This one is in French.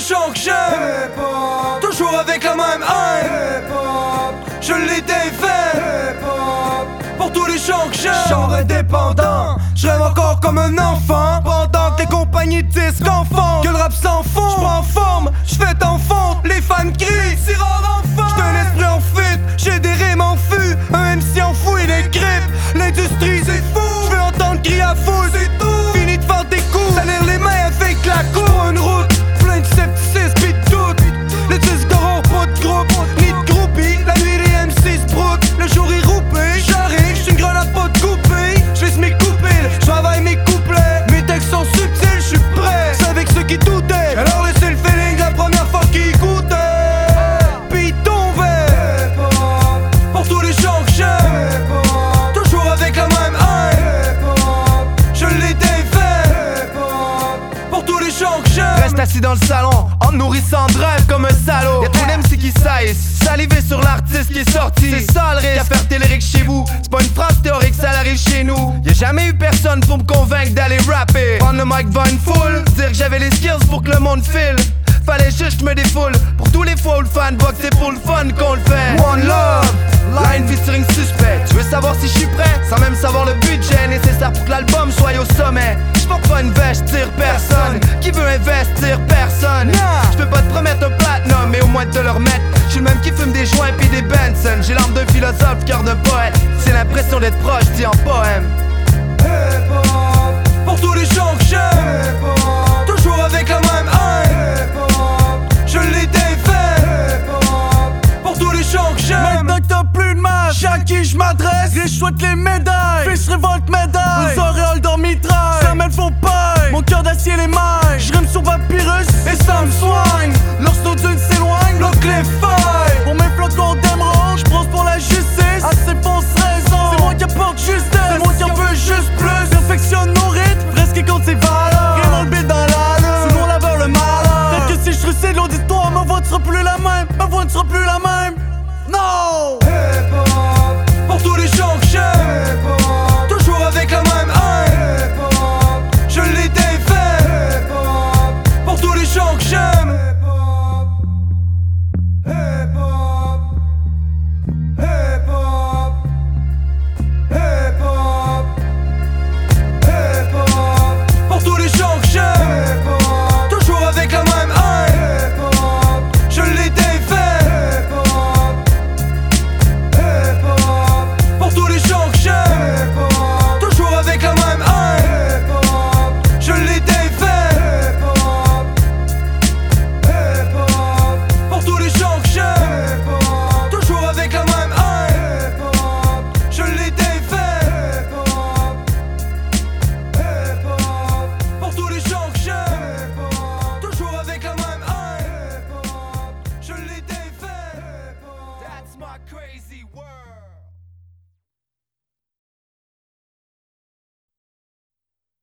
chants que j'aime, toujours avec la même haine. Je l'ai défait pour tous les chants que j'aime. Chant indépendant, je rêve encore comme un enfant. Pendant que les compagnies disent qu'enfant, que le rap s'enfonce. J'prends en forme, j'fais en fond, les fans crient, c'est rare enfant. J'suis un esprit en fuite, j'ai des rimes en fût. Un MC en fou, il est grippe, l'industrie c'est fou. J'veux entendre crier à foule, c'est tout. Fini de faire des coups, salir les mains avec la coupe. J'prends une route, plein de scepticisme pis de doute. Les disques n'auront pas de groupe, ni de groupie. La nuit les MC se broutent, le jour est roupé. J'arrive, j'suis une grenade pas de coupée. J'laisse mes coupiles, j'travaille mes couplets. Mes textes sont subtils, j'suis prêt. C'est avec ceux qui doutaient. Alors laissez le feeling la première fois qu'ils écoutaient. Pis tombait pour tous les chants que j'aime, toujours avec la même haine. Je l'ai défait pour tous les chants que j'aime. Reste assis dans le salon, en te nourrissant de rêve comme un salaud. Y'a trop d'MC qui saillissent, saliver sur l'artiste qui est sorti. C'est ça le risque, qu'à faire tes lyrics chez vous. C'est pas une phrase théorique, ça arrive chez nous. Y'a jamais eu personne pour me convaincre d'aller rapper. Prendre le mic devant une foule, dire que j'avais les skills pour que le monde file. Fallait juste que je me défoule. Pour tous les fois où le fanbox, c'est pour le fun qu'on le fait. One love, line featuring suspect. Tu veux savoir si je suis prêt, sans même savoir le budget nécessaire pour que l'album soit au sommet. J'porte pas une veste, tire personne. Qui veut investir, personne. J'peux pas te promettre un platinum, mais au moins te le remettre. J'suis le même qui fume des joints pis des Benson. J'ai l'âme d'un philosophe, cœur d'un poète. C'est l'impression d'être proche, dit en poème. Pour tous les chants que j'aime, toujours avec la même haine. Je l'ai défait pour tous les chants que j'aime. Maintenant que t'as plus de match, à qui je m'adresse, je souhaite les médailles. Fils révolte médaille, aux auréoles d'or mitraille. Ça mêle faux paille, mon cœur d'acier les mailles. Je rime sur Papyrus et ça me soigne. Lorsque nos dunes s'éloignent, bloque les failles. Pour mes flocons d'émeraude, je pense pour la justice. Assez fausses raisons, c'est moi qui apporte justesse. C'est moi qui en veux juste plus. Perfectionne nos rythmes, presque qui compte ses valeurs. Rien dans le beat dans la lune, sous mon laveur le malheur. Peut-être que si je trucide l'auditoire, ma voix ne sera plus la même. Ma voix ne sera plus la même.